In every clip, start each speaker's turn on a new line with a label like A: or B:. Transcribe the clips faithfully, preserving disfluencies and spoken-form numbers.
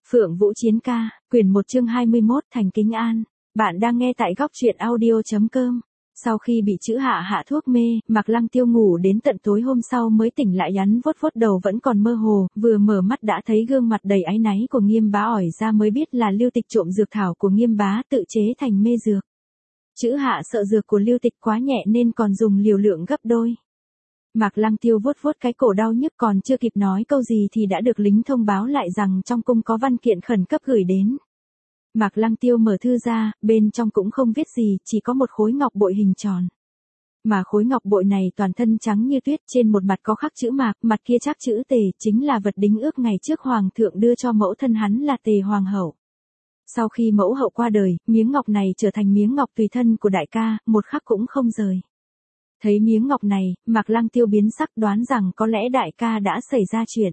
A: Phượng Vũ Chiến ca, quyển một chương hai mươi mốt Thành Kính An. Bạn đang nghe tại góc truyện audio.com. Sau khi bị chữ hạ hạ thuốc mê, Mạc Lăng Tiêu ngủ đến tận tối hôm sau mới tỉnh lại, hắn vuốt vuốt đầu vẫn còn mơ hồ, vừa mở mắt đã thấy gương mặt đầy áy náy của Nghiêm Bá, ỏi ra mới biết là Lưu Tịch trộm dược thảo của Nghiêm Bá tự chế thành mê dược. Chữ hạ sợ dược của Lưu Tịch quá nhẹ nên còn dùng liều lượng gấp đôi. Mạc Lăng Tiêu vuốt vuốt cái cổ đau nhức, còn chưa kịp nói câu gì thì đã được lính thông báo lại rằng trong cung có văn kiện khẩn cấp gửi đến. Mạc Lăng Tiêu mở thư ra, bên trong cũng không viết gì, chỉ có một khối ngọc bội hình tròn. Mà khối ngọc bội này toàn thân trắng như tuyết, trên một mặt có khắc chữ Mạc, mặt kia chắc chữ Tề, chính là vật đính ước ngày trước hoàng thượng đưa cho mẫu thân hắn là Tề hoàng hậu. Sau khi mẫu hậu qua đời, miếng ngọc này trở thành miếng ngọc tùy thân của đại ca, một khắc cũng không rời. Thấy miếng ngọc này, Mạc Lăng Tiêu biến sắc, đoán rằng có lẽ đại ca đã xảy ra chuyện.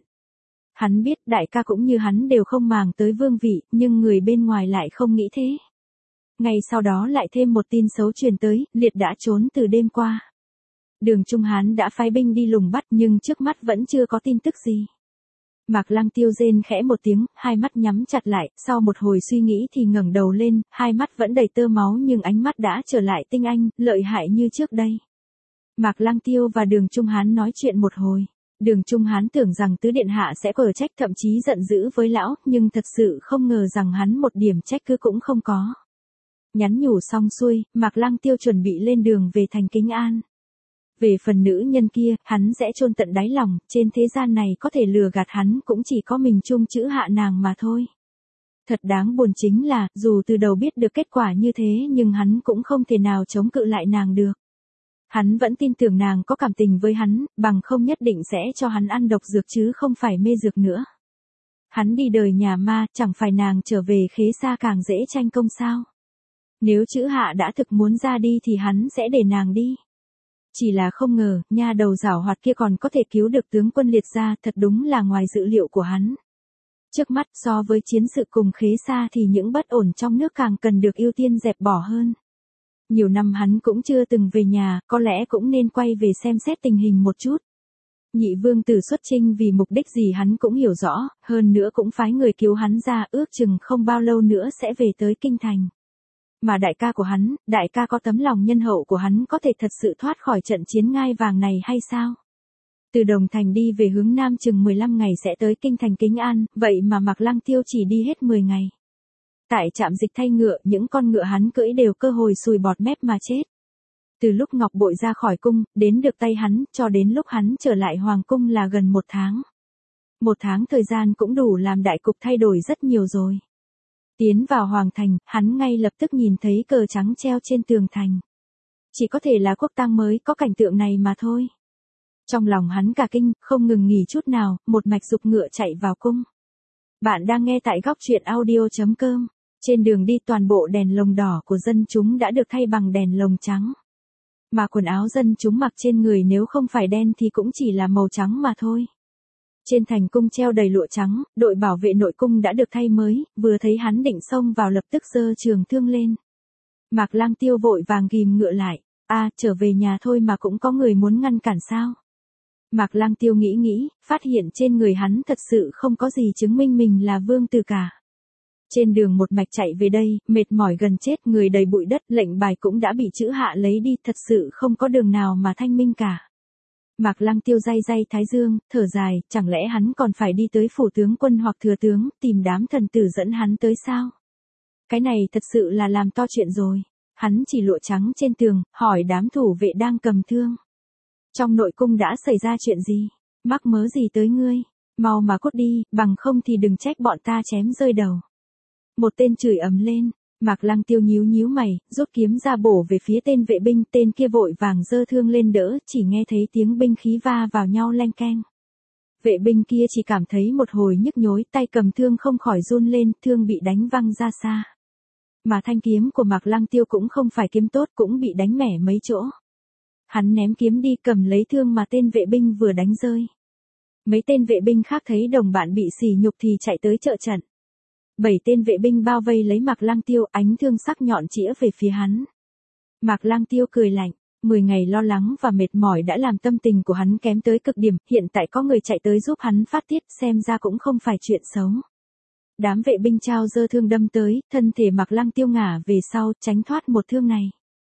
A: Hắn biết đại ca cũng như hắn đều không màng tới vương vị, nhưng người bên ngoài lại không nghĩ thế. Ngay sau đó lại thêm một tin xấu truyền tới, Liệt đã trốn từ đêm qua. Đường Trung Hán đã phái binh đi lùng bắt nhưng trước mắt vẫn chưa có tin tức gì. Mạc Lăng Tiêu rên khẽ một tiếng, hai mắt nhắm chặt lại, sau một hồi suy nghĩ thì ngẩng đầu lên, hai mắt vẫn đầy tơ máu nhưng ánh mắt đã trở lại tinh anh, lợi hại như trước đây. Mạc Lăng Tiêu và Đường Trung Hán nói chuyện một hồi. Đường Trung Hán tưởng rằng tứ điện hạ sẽ cở trách, thậm chí giận dữ với lão, nhưng thật sự không ngờ rằng hắn một điểm trách cứ cũng không có. Nhắn nhủ xong xuôi, Mạc Lăng Tiêu chuẩn bị lên đường về thành Kính An. Về phần nữ nhân kia, hắn sẽ chôn tận đáy lòng, trên thế gian này có thể lừa gạt hắn cũng chỉ có mình chung chữ hạ nàng mà thôi. Thật đáng buồn chính là, dù từ đầu biết được kết quả như thế nhưng hắn cũng không thể nào chống cự lại nàng được. Hắn vẫn tin tưởng nàng có cảm tình với hắn, bằng không nhất định sẽ cho hắn ăn độc dược chứ không phải mê dược nữa. Hắn đi đời nhà ma, chẳng phải nàng trở về Khế Sa càng dễ tranh công sao? Nếu chữ hạ đã thực muốn ra đi thì hắn sẽ để nàng đi. Chỉ là không ngờ, nha đầu giảo hoạt kia còn có thể cứu được tướng quân Liệt ra, thật đúng là ngoài dự liệu của hắn. Trước mắt, so với chiến sự cùng Khế Sa thì những bất ổn trong nước càng cần được ưu tiên dẹp bỏ hơn. Nhiều năm hắn cũng chưa từng về nhà, có lẽ cũng nên quay về xem xét tình hình một chút. Nhị vương tử xuất chinh vì mục đích gì hắn cũng hiểu rõ, hơn nữa cũng phái người cứu hắn ra, ước chừng không bao lâu nữa sẽ về tới kinh thành. Mà đại ca của hắn, đại ca có tấm lòng nhân hậu của hắn có thể thật sự thoát khỏi trận chiến ngai vàng này hay sao? Từ Đồng Thành đi về hướng Nam chừng mười lăm ngày sẽ tới kinh thành Kính An, vậy mà Mạc Lăng Tiêu chỉ đi hết mười ngày. Tại trạm dịch thay ngựa, những con ngựa hắn cưỡi đều cơ hồi sùi bọt mép mà chết. Từ lúc ngọc bội ra khỏi cung, đến được tay hắn, cho đến lúc hắn trở lại hoàng cung là gần một tháng. Một tháng thời gian cũng đủ làm đại cục thay đổi rất nhiều rồi. Tiến vào hoàng thành, hắn ngay lập tức nhìn thấy cờ trắng treo trên tường thành. Chỉ có thể là quốc tang mới có cảnh tượng này mà thôi. Trong lòng hắn cả kinh, không ngừng nghỉ chút nào, một mạch dục ngựa chạy vào cung. Bạn đang nghe tại góc truyện audio.com. Trên đường đi toàn bộ đèn lồng đỏ của dân chúng đã được thay bằng đèn lồng trắng. Mà quần áo dân chúng mặc trên người nếu không phải đen thì cũng chỉ là màu trắng mà thôi. Trên thành cung treo đầy lụa trắng, đội bảo vệ nội cung đã được thay mới, vừa thấy hắn định xông vào lập tức giơ trường thương lên. Mạc Lăng Tiêu vội vàng ghim ngựa lại, a trở về nhà thôi mà cũng có người muốn ngăn cản sao? Mạc Lăng Tiêu nghĩ nghĩ, phát hiện trên người hắn thật sự không có gì chứng minh mình là vương tử cả. Trên đường một mạch chạy về đây, mệt mỏi gần chết, người đầy bụi đất, lệnh bài cũng đã bị chữ hạ lấy đi, thật sự không có đường nào mà thanh minh cả. Mạc Lăng Tiêu day day thái dương, thở dài, chẳng lẽ hắn còn phải đi tới phủ tướng quân hoặc thừa tướng, tìm đám thần tử dẫn hắn tới sao? Cái này thật sự là làm to chuyện rồi. Hắn chỉ lụa trắng trên tường, hỏi đám thủ vệ đang cầm thương. Trong nội cung đã xảy ra chuyện gì? Mắc mớ gì tới ngươi? Mau mà cút đi, bằng không thì đừng trách bọn ta chém rơi đầu. Một tên chửi ầm lên, Mạc Lăng Tiêu nhíu nhíu mày, rút kiếm ra bổ về phía tên vệ binh, tên kia vội vàng giơ thương lên đỡ, chỉ nghe thấy tiếng binh khí va vào nhau leng keng. Vệ binh kia chỉ cảm thấy một hồi nhức nhối, tay cầm thương không khỏi run lên, thương bị đánh văng ra xa. Mà thanh kiếm của Mạc Lăng Tiêu cũng không phải kiếm tốt, cũng bị đánh mẻ mấy chỗ. Hắn ném kiếm đi, cầm lấy thương mà tên vệ binh vừa đánh rơi. Mấy tên vệ binh khác thấy đồng bạn bị sỉ nhục thì chạy tới trợ trận. Bảy tên vệ binh bao vây lấy Mạc Lăng Tiêu, ánh thương sắc nhọn chĩa về phía hắn. Mạc Lăng Tiêu cười lạnh, mười ngày lo lắng và mệt mỏi đã làm tâm tình của hắn kém tới cực điểm, hiện tại có người chạy tới giúp hắn phát tiết, xem ra cũng không phải chuyện xấu. Đám vệ binh trao dơ thương đâm tới, thân thể Mạc Lăng Tiêu ngả về sau, tránh thoát một thương này.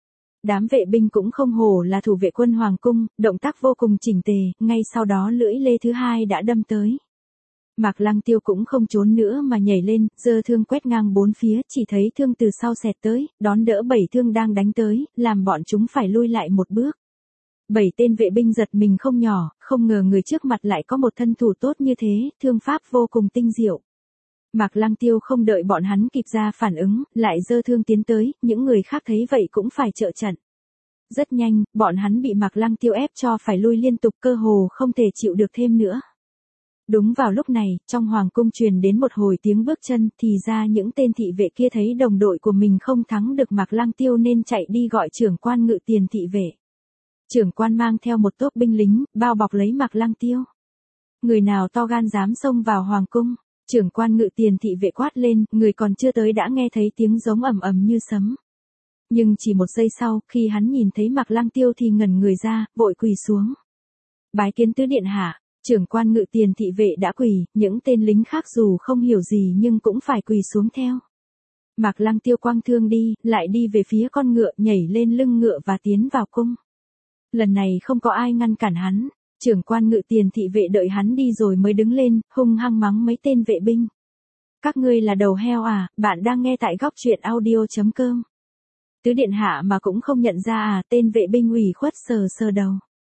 A: Đám vệ binh cũng không hổ là thủ vệ quân hoàng cung, động tác vô cùng chỉnh tề, ngay sau đó lưỡi lê thứ hai đã đâm tới. Mạc Lăng Tiêu cũng không trốn nữa mà nhảy lên, giơ thương quét ngang bốn phía, chỉ thấy thương từ sau xẹt tới, đón đỡ bảy thương đang đánh tới, làm bọn chúng phải lui lại một bước. Bảy tên vệ binh giật mình không nhỏ, không ngờ người trước mặt lại có một thân thủ tốt như thế, thương pháp vô cùng tinh diệu. Mạc Lăng Tiêu không đợi bọn hắn kịp ra phản ứng, lại giơ thương tiến tới, những người khác thấy vậy cũng phải trợ trận. Rất nhanh, bọn hắn bị Mạc Lăng Tiêu ép cho phải lui liên tục, cơ hồ không thể chịu được thêm nữa. Đúng vào lúc này, trong hoàng cung truyền đến một hồi tiếng bước chân, thì ra những tên thị vệ kia thấy đồng đội của mình không thắng được Mạc Lăng Tiêu nên chạy đi gọi trưởng quan ngự tiền thị vệ. Trưởng quan mang theo một tốp binh lính, bao bọc lấy Mạc Lăng Tiêu. Người nào to gan dám xông vào hoàng cung? Trưởng quan ngự tiền thị vệ quát lên, người còn chưa tới đã nghe thấy tiếng giống ầm ầm như sấm. Nhưng chỉ một giây sau, khi hắn nhìn thấy Mạc Lăng Tiêu thì ngẩn người ra, vội quỳ xuống. Bái kiến tứ điện hạ. Trưởng quan ngự tiền thị vệ đã quỳ, những tên lính khác dù không hiểu gì nhưng cũng phải quỳ xuống theo. Mạc Lăng Tiêu quăng thương đi, lại đi về phía con ngựa, nhảy lên lưng ngựa và tiến vào cung. Lần này không có ai ngăn cản hắn, trưởng quan ngự tiền thị vệ đợi hắn đi rồi mới đứng lên, hung hăng mắng mấy tên vệ binh. Các ngươi là đầu heo à, bạn đang nghe tại góc truyện audio chấm com. Tứ điện hạ mà cũng không nhận ra à, tên vệ binh ủy khuất sờ sờ đầu.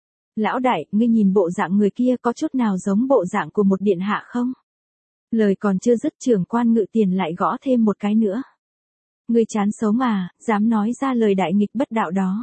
A: Lão đại, ngươi nhìn bộ dạng người kia có chút nào giống bộ dạng của một điện hạ không? Lời còn chưa dứt, trưởng quan ngự tiền lại gõ thêm một cái nữa. Ngươi chán sống à, dám nói ra lời đại nghịch bất đạo đó.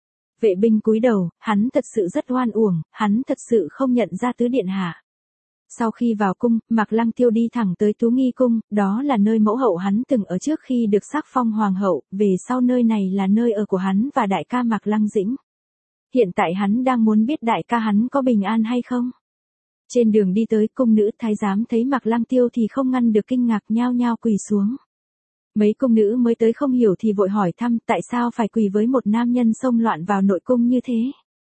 A: Vệ binh cúi đầu, hắn thật sự rất oan uổng, hắn thật sự không nhận ra tứ điện hạ. Sau khi vào cung, Mạc Lăng Tiêu đi thẳng tới Tú Nghi cung, đó là nơi mẫu hậu hắn từng ở trước khi được sắc phong hoàng hậu, về sau nơi này là nơi ở của hắn và đại ca Mạc Lăng Dĩnh. Hiện tại hắn đang muốn biết đại ca hắn có bình an hay không. Trên đường đi tới, cung nữ thái giám thấy Mạc Lăng Tiêu thì không ngăn được kinh ngạc, nhao nhao quỳ xuống. Mấy cung nữ mới tới không hiểu thì vội hỏi thăm tại sao phải quỳ với một nam nhân xông loạn vào nội cung như thế.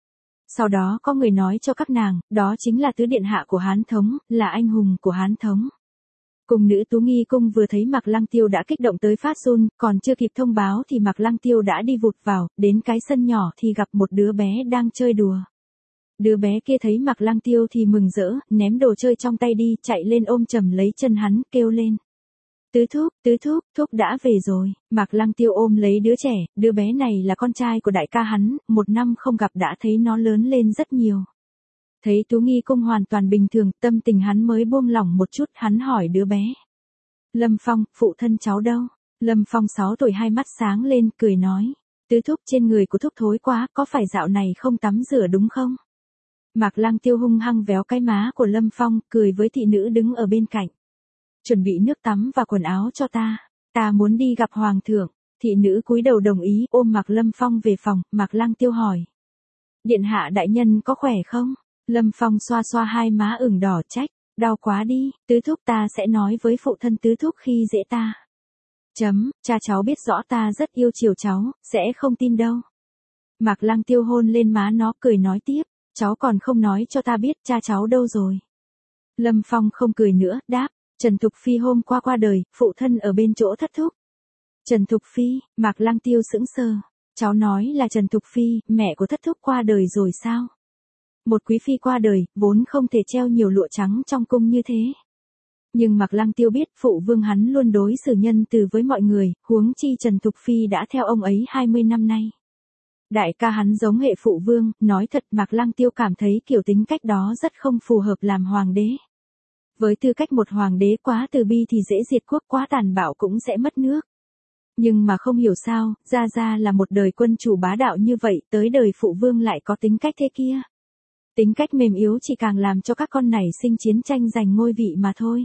A: Sau đó có người nói cho các nàng, đó chính là tứ điện hạ của Hán Thống, là anh hùng của Hán Thống. Cung nữ Tú Nghi cung vừa thấy Mạc Lăng Tiêu đã kích động tới phát run, còn chưa kịp thông báo thì Mạc Lăng Tiêu đã đi vụt vào, đến cái sân nhỏ thì gặp một đứa bé đang chơi đùa. Đứa bé kia thấy Mạc Lăng Tiêu thì mừng rỡ, ném đồ chơi trong tay đi, chạy lên ôm chầm lấy chân hắn, kêu lên. Tứ thúc, tứ thúc, thúc đã về rồi. Mạc Lăng Tiêu ôm lấy đứa trẻ, đứa bé này là con trai của đại ca hắn, một năm không gặp đã thấy nó lớn lên rất nhiều. Thấy Tú Nghi cung hoàn toàn bình thường, tâm tình hắn mới buông lỏng một chút, hắn hỏi đứa bé. Lâm Phong, phụ thân cháu đâu? Lâm Phong sáu tuổi hai mắt sáng lên, cười nói. Tứ thúc, trên người của thúc thối quá, có phải dạo này không tắm rửa đúng không? Mạc Lăng Tiêu hung hăng véo cái má của Lâm Phong, cười với thị nữ đứng ở bên cạnh. Chuẩn bị nước tắm và quần áo cho ta, ta muốn đi gặp hoàng thượng. Thị nữ cúi đầu đồng ý, ôm Mạc Lâm Phong về phòng. Mạc Lăng Tiêu hỏi. Điện hạ đại nhân có khỏe không? Lâm Phong xoa xoa hai má ửng đỏ, trách. Đau quá đi, tứ thúc, ta sẽ nói với phụ thân tứ thúc khi dễ ta. Chấm, cha cháu biết rõ ta rất yêu chiều cháu, sẽ không tin đâu. Mạc Lăng Tiêu hôn lên má nó, cười nói tiếp. Cháu còn không nói cho ta biết cha cháu đâu rồi. Lâm Phong không cười nữa, đáp. Trần Thục Phi hôm qua qua đời, phụ thân ở bên chỗ thất thúc. Trần Thục Phi, Mạc Lăng Tiêu sững sờ. Cháu nói là Trần Thục Phi, mẹ của thất thúc qua đời rồi sao? Một quý phi qua đời, vốn không thể treo nhiều lụa trắng trong cung như thế. Nhưng Mạc Lăng Tiêu biết phụ vương hắn luôn đối xử nhân từ với mọi người, huống chi Trần Thục Phi đã theo ông ấy hai mươi năm nay. Đại ca hắn giống hệ phụ vương, nói thật Mạc Lăng Tiêu cảm thấy kiểu tính cách đó rất không phù hợp làm hoàng đế. Với tư cách một hoàng đế quá từ bi thì dễ diệt quốc, quá tàn bạo cũng sẽ mất nước. Nhưng mà không hiểu sao, Gia Gia là một đời quân chủ bá đạo như vậy, tới đời phụ vương lại có tính cách thế kia. Tính cách mềm yếu chỉ càng làm cho các con nảy sinh chiến tranh giành ngôi vị mà thôi.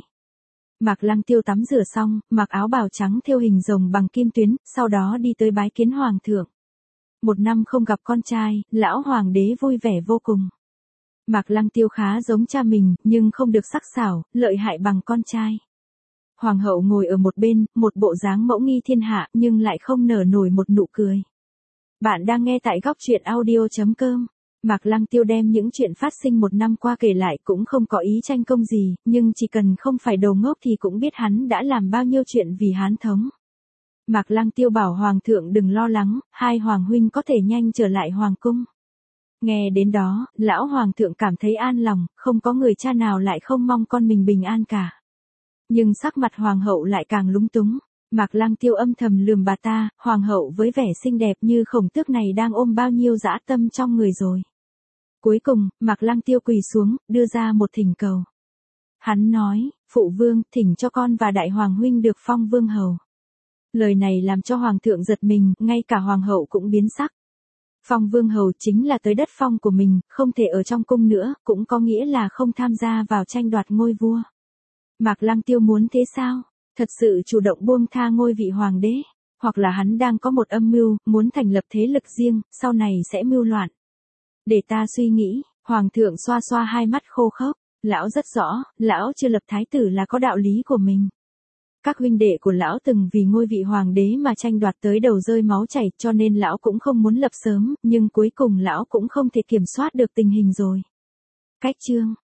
A: Mạc Lăng Tiêu tắm rửa xong, mặc áo bào trắng thêu hình rồng bằng kim tuyến, sau đó đi tới bái kiến hoàng thượng. Một năm không gặp con trai, lão hoàng đế vui vẻ vô cùng. Mạc Lăng Tiêu khá giống cha mình, nhưng không được sắc sảo, lợi hại bằng con trai. Hoàng hậu ngồi ở một bên, một bộ dáng mẫu nghi thiên hạ, nhưng lại không nở nổi một nụ cười. Bạn đang nghe tại góc truyện audio chấm com. Mạc Lăng Tiêu đem những chuyện phát sinh một năm qua kể lại, cũng không có ý tranh công gì, nhưng chỉ cần không phải đồ ngốc thì cũng biết hắn đã làm bao nhiêu chuyện vì Hán thống. Mạc Lăng Tiêu bảo Hoàng thượng đừng lo lắng, hai Hoàng huynh có thể nhanh trở lại Hoàng cung. Nghe đến đó, lão Hoàng thượng cảm thấy an lòng, không có người cha nào lại không mong con mình bình an cả. Nhưng sắc mặt Hoàng hậu lại càng lúng túng. Mạc Lăng Tiêu âm thầm lườm bà ta, Hoàng hậu với vẻ xinh đẹp như khổng tước này đang ôm bao nhiêu dã tâm trong người rồi. Cuối cùng, Mạc Lăng Tiêu quỳ xuống, đưa ra một thỉnh cầu. Hắn nói, phụ vương, thỉnh cho con và đại hoàng huynh được phong vương hầu. Lời này làm cho Hoàng thượng giật mình, ngay cả Hoàng hậu cũng biến sắc. Phong vương hầu chính là tới đất phong của mình, không thể ở trong cung nữa, cũng có nghĩa là không tham gia vào tranh đoạt ngôi vua. Mạc Lăng Tiêu muốn thế sao? Thật sự chủ động buông tha ngôi vị hoàng đế, hoặc là hắn đang có một âm mưu, muốn thành lập thế lực riêng, sau này sẽ mưu loạn. Để ta suy nghĩ. Hoàng thượng xoa xoa hai mắt khô khốc, lão rất rõ, lão chưa lập thái tử là có đạo lý của mình. Các huynh đệ của lão từng vì ngôi vị hoàng đế mà tranh đoạt tới đầu rơi máu chảy, cho nên lão cũng không muốn lập sớm, nhưng cuối cùng lão cũng không thể kiểm soát được tình hình rồi. Cách chương